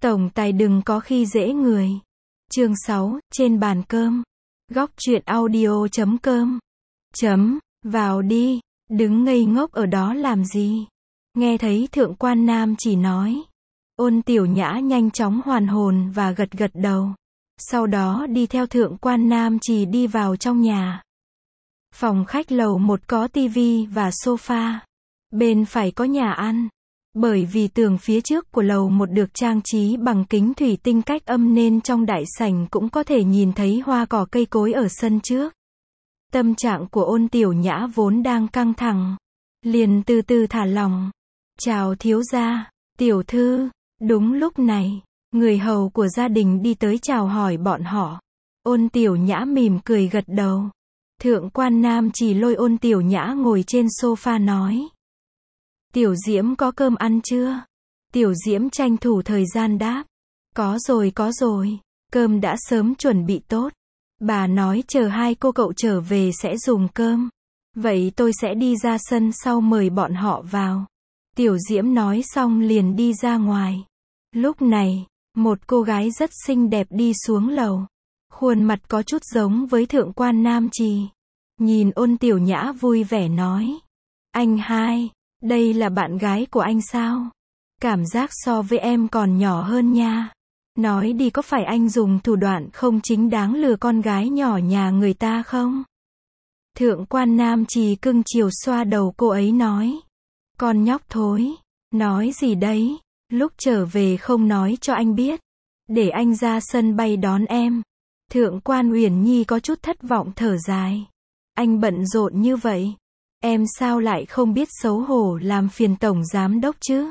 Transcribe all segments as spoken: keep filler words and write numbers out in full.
Tổng tài đừng có khi dễ người. Chương sáu, trên bàn cơm. Góc truyện audio chấm com. Chấm, vào đi, đứng ngây ngốc ở đó làm gì? Nghe thấy thượng quan nam chỉ nói. Ôn Tiểu Nhã nhanh chóng hoàn hồn và gật gật đầu. Sau đó đi theo thượng quan nam chỉ đi vào trong nhà. Phòng khách lầu một có tivi và sofa. Bên phải có nhà ăn. Bởi vì tường phía trước của lầu một được trang trí bằng kính thủy tinh cách âm nên trong đại sảnh cũng có thể nhìn thấy hoa cỏ cây cối ở sân trước. Tâm trạng của Ôn Tiểu Nhã vốn đang căng thẳng. Liền từ từ thả lỏng. Chào thiếu gia, tiểu thư. Đúng lúc này, người hầu của gia đình đi tới chào hỏi bọn họ. Ôn Tiểu Nhã mỉm cười gật đầu. Thượng quan nam chỉ lôi Ôn Tiểu Nhã ngồi trên sofa nói. Tiểu Diễm có cơm ăn chưa? Tiểu Diễm tranh thủ thời gian đáp. Có rồi có rồi, cơm đã sớm chuẩn bị tốt. Bà nói chờ hai cô cậu trở về sẽ dùng cơm. Vậy tôi sẽ đi ra sân sau mời bọn họ vào. Tiểu Diễm nói xong liền đi ra ngoài. Lúc này, một cô gái rất xinh đẹp đi xuống lầu. Khuôn mặt có chút giống với thượng quan nam trì. Nhìn Ôn Tiểu Nhã vui vẻ nói. Anh hai, đây là bạn gái của anh sao? Cảm giác so với em còn nhỏ hơn nha. Nói đi có phải anh dùng thủ đoạn không chính đáng lừa con gái nhỏ nhà người ta không? Thượng quan nam trì cưng chiều xoa đầu cô ấy nói. Con nhóc thối. Nói gì đấy? Lúc trở về không nói cho anh biết. Để anh ra sân bay đón em. Thượng quan Uyển Nhi có chút thất vọng thở dài. Anh bận rộn như vậy. Em sao lại không biết xấu hổ làm phiền tổng giám đốc chứ?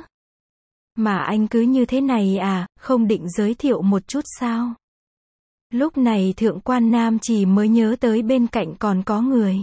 Mà anh cứ như thế này à, không định giới thiệu một chút sao? Lúc này thượng quan nam chỉ mới nhớ tới bên cạnh còn có người.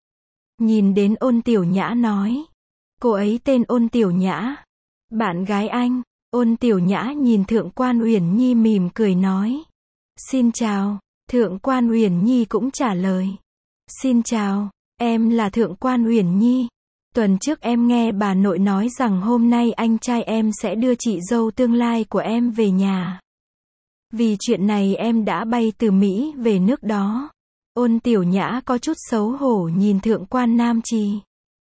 Nhìn đến Ôn Tiểu Nhã nói. Cô ấy tên Ôn Tiểu Nhã. Bạn gái anh. Ôn Tiểu Nhã nhìn thượng quan Uyển Nhi mỉm cười nói. Xin chào. Thượng quan Uyển Nhi cũng trả lời. Xin chào. Em là thượng quan Uyển Nhi. Tuần trước em nghe bà nội nói rằng hôm nay anh trai em sẽ đưa chị dâu tương lai của em về nhà. Vì chuyện này em đã bay từ Mỹ về nước đó. Ôn Tiểu Nhã có chút xấu hổ nhìn thượng quan nam trì.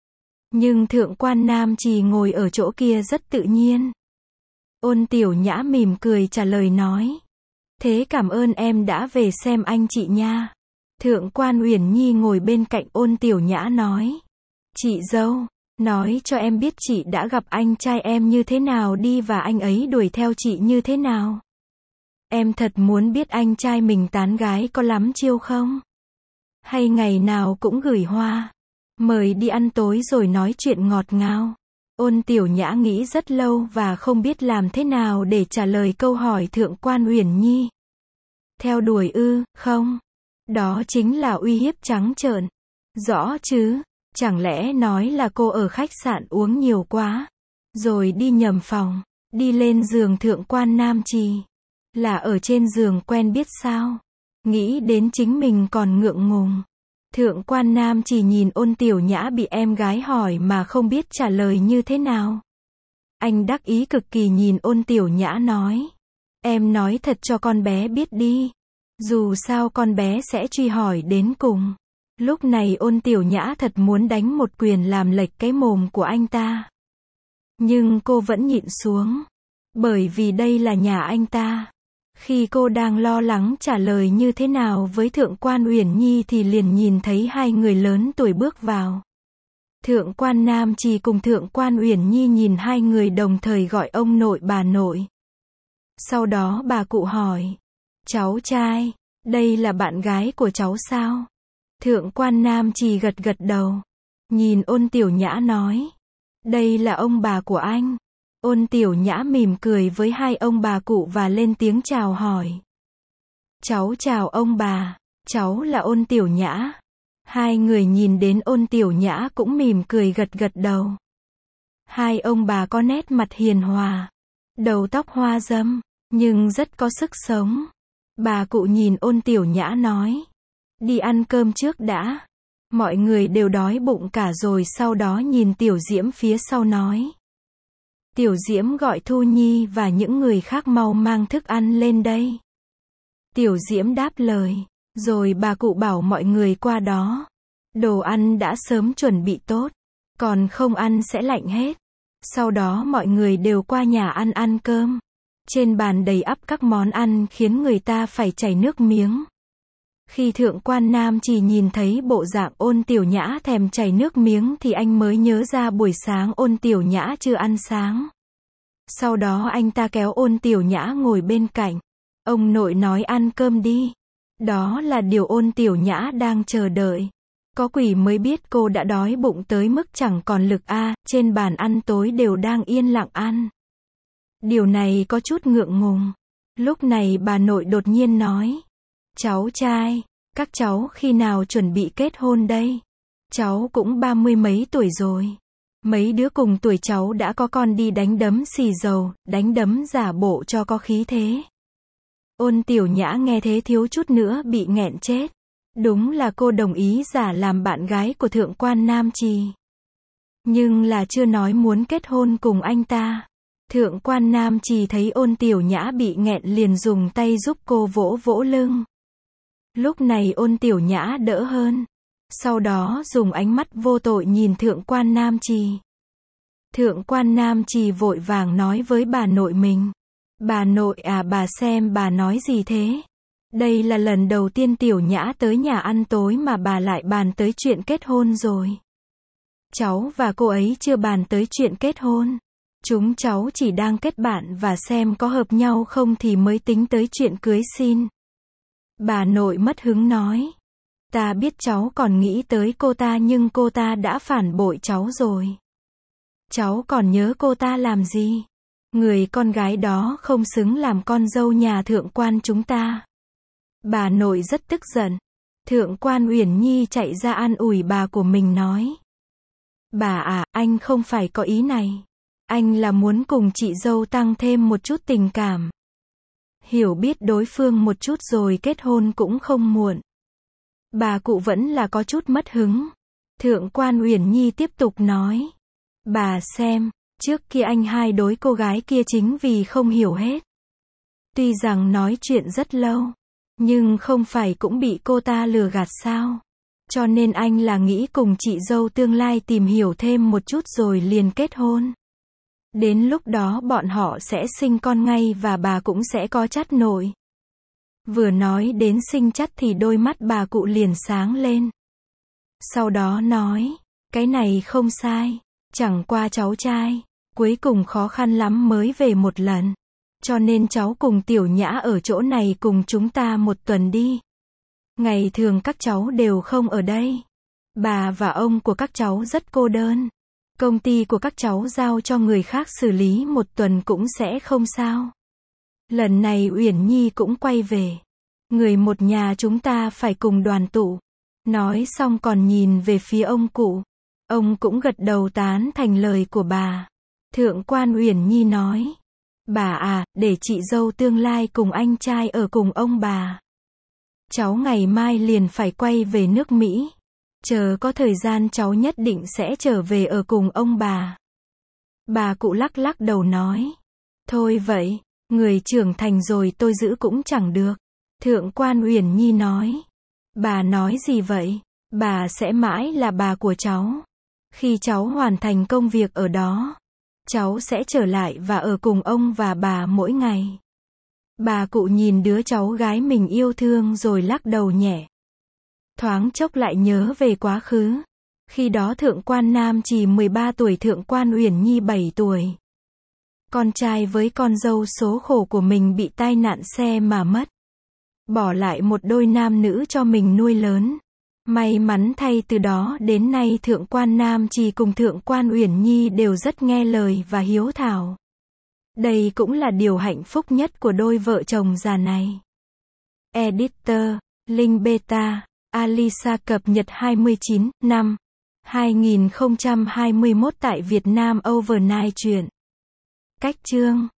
Nhưng thượng quan nam trì ngồi ở chỗ kia rất tự nhiên. Ôn Tiểu Nhã mỉm cười trả lời nói. Thế cảm ơn em đã về xem anh chị nha. Thượng quan Uyển Nhi ngồi bên cạnh Ôn Tiểu Nhã nói. Chị dâu, nói cho em biết chị đã gặp anh trai em như thế nào đi và anh ấy đuổi theo chị như thế nào. Em thật muốn biết anh trai mình tán gái có lắm chiêu không? Hay ngày nào cũng gửi hoa, mời đi ăn tối rồi nói chuyện ngọt ngào. Ôn Tiểu Nhã nghĩ rất lâu và không biết làm thế nào để trả lời câu hỏi thượng quan Uyển Nhi. Theo đuổi ư, không? Đó chính là uy hiếp trắng trợn. Rõ chứ, chẳng lẽ nói là cô ở khách sạn uống nhiều quá, rồi đi nhầm phòng, đi lên giường thượng quan nam trì. Là ở trên giường quen biết sao? Nghĩ đến chính mình còn ngượng ngùng. Thượng quan nam trì nhìn Ôn Tiểu Nhã bị em gái hỏi mà không biết trả lời như thế nào. Anh đắc ý cực kỳ nhìn Ôn Tiểu Nhã nói. Em nói thật cho con bé biết đi. Dù sao con bé sẽ truy hỏi đến cùng. Lúc này Ôn Tiểu Nhã thật muốn đánh một quyền làm lệch cái mồm của anh ta. Nhưng cô vẫn nhịn xuống. Bởi vì đây là nhà anh ta. Khi cô đang lo lắng trả lời như thế nào với thượng quan Uyển Nhi thì liền nhìn thấy hai người lớn tuổi bước vào. Thượng quan nam trì cùng thượng quan Uyển Nhi nhìn hai người đồng thời gọi ông nội bà nội. Sau đó bà cụ hỏi. Cháu trai, đây là bạn gái của cháu sao? Thượng quan nam trì gật gật đầu. Nhìn Ôn Tiểu Nhã nói. Đây là ông bà của anh. Ôn Tiểu Nhã mỉm cười với hai ông bà cụ và lên tiếng chào hỏi. Cháu chào ông bà, cháu là Ôn Tiểu Nhã. Hai người nhìn đến Ôn Tiểu Nhã cũng mỉm cười gật gật đầu. Hai ông bà có nét mặt hiền hòa, đầu tóc hoa râm, nhưng rất có sức sống. Bà cụ nhìn Ôn Tiểu Nhã nói. Đi ăn cơm trước đã. Mọi người đều đói bụng cả rồi sau đó nhìn Tiểu Diễm phía sau nói. Tiểu Diễm gọi Thu Nhi và những người khác mau mang thức ăn lên đây. Tiểu Diễm đáp lời, rồi bà cụ bảo mọi người qua đó. Đồ ăn đã sớm chuẩn bị tốt, còn không ăn sẽ lạnh hết. Sau đó mọi người đều qua nhà ăn ăn cơm. Trên bàn đầy ắp các món ăn khiến người ta phải chảy nước miếng. Khi Thượng quan Nam Trì nhìn thấy bộ dạng Ôn Tiểu Nhã thèm chảy nước miếng thì anh mới nhớ ra buổi sáng Ôn Tiểu Nhã chưa ăn sáng. Sau đó anh ta kéo Ôn Tiểu Nhã ngồi bên cạnh. Ông nội nói ăn cơm đi. Đó là điều Ôn Tiểu Nhã đang chờ đợi. Có quỷ mới biết cô đã đói bụng tới mức chẳng còn lực a, trên bàn ăn tối đều đang yên lặng ăn. Điều này có chút ngượng ngùng. Lúc này bà nội đột nhiên nói. Cháu trai, các cháu khi nào chuẩn bị kết hôn đây? Cháu cũng ba mươi mấy tuổi rồi. Mấy đứa cùng tuổi cháu đã có con đi đánh đấm xì dầu, đánh đấm giả bộ cho có khí thế. Ôn Tiểu Nhã nghe thế thiếu chút nữa bị nghẹn chết. Đúng là cô đồng ý giả làm bạn gái của Thượng quan Nam Trì. Nhưng là chưa nói muốn kết hôn cùng anh ta. Thượng quan Nam Trì thấy Ôn Tiểu Nhã bị nghẹn liền dùng tay giúp cô vỗ vỗ lưng. Lúc này Ôn Tiểu Nhã đỡ hơn. Sau đó dùng ánh mắt vô tội nhìn Thượng quan Nam Trì. Thượng quan Nam Trì vội vàng nói với bà nội mình. Bà nội à, bà xem bà nói gì thế? Đây là lần đầu tiên Tiểu Nhã tới nhà ăn tối mà bà lại bàn tới chuyện kết hôn rồi. Cháu và cô ấy chưa bàn tới chuyện kết hôn. Chúng cháu chỉ đang kết bạn và xem có hợp nhau không thì mới tính tới chuyện cưới xin. Bà nội mất hứng nói. Ta biết cháu còn nghĩ tới cô ta nhưng cô ta đã phản bội cháu rồi. Cháu còn nhớ cô ta làm gì? Người con gái đó không xứng làm con dâu nhà thượng quan chúng ta. Bà nội rất tức giận. Thượng quan Uyển Nhi chạy ra an ủi bà của mình nói. Bà à, anh không phải có ý này. Anh là muốn cùng chị dâu tăng thêm một chút tình cảm. Hiểu biết đối phương một chút rồi kết hôn cũng không muộn. Bà cụ vẫn là có chút mất hứng. Thượng quan Uyển Nhi tiếp tục nói. Bà xem, trước kia anh hai đối cô gái kia chính vì không hiểu hết. Tuy rằng nói chuyện rất lâu, nhưng không phải cũng bị cô ta lừa gạt sao. Cho nên anh là nghĩ cùng chị dâu tương lai tìm hiểu thêm một chút rồi liền kết hôn. Đến lúc đó bọn họ sẽ sinh con ngay và bà cũng sẽ có chắt nội. Vừa nói đến sinh chắt thì đôi mắt bà cụ liền sáng lên. Sau đó nói, cái này không sai, chẳng qua cháu trai, cuối cùng khó khăn lắm mới về một lần. Cho nên cháu cùng Tiểu Nhã ở chỗ này cùng chúng ta một tuần đi. Ngày thường các cháu đều không ở đây. Bà và ông của các cháu rất cô đơn. Công ty của các cháu giao cho người khác xử lý một tuần cũng sẽ không sao. Lần này Uyển Nhi cũng quay về. Người một nhà chúng ta phải cùng đoàn tụ. Nói xong còn nhìn về phía ông cụ. Ông cũng gật đầu tán thành lời của bà. Thượng quan Uyển Nhi nói. Bà à, để chị dâu tương lai cùng anh trai ở cùng ông bà. Cháu ngày mai liền phải quay về nước Mỹ. Chờ có thời gian cháu nhất định sẽ trở về ở cùng ông bà. Bà cụ lắc lắc đầu nói. Thôi vậy, người trưởng thành rồi tôi giữ cũng chẳng được. Thượng quan Uyển Nhi nói. Bà nói gì vậy? Bà sẽ mãi là bà của cháu. Khi cháu hoàn thành công việc ở đó, cháu sẽ trở lại và ở cùng ông và bà mỗi ngày. Bà cụ nhìn đứa cháu gái mình yêu thương rồi lắc đầu nhẹ. Thoáng chốc lại nhớ về quá khứ. Khi đó Thượng quan Nam Trì mười ba tuổi, Thượng quan Uyển Nhi bảy tuổi. Con trai với con dâu số khổ của mình bị tai nạn xe mà mất. Bỏ lại một đôi nam nữ cho mình nuôi lớn. May mắn thay từ đó đến nay Thượng quan Nam Trì cùng Thượng quan Uyển Nhi đều rất nghe lời và hiếu thảo. Đây cũng là điều hạnh phúc nhất của đôi vợ chồng già này. Editor, Linh Beta, Alisa cập nhật hai mươi chín năm hai nghìn không trăm hai mươi mốt tại Việt Nam Overnight truyện. Cách chương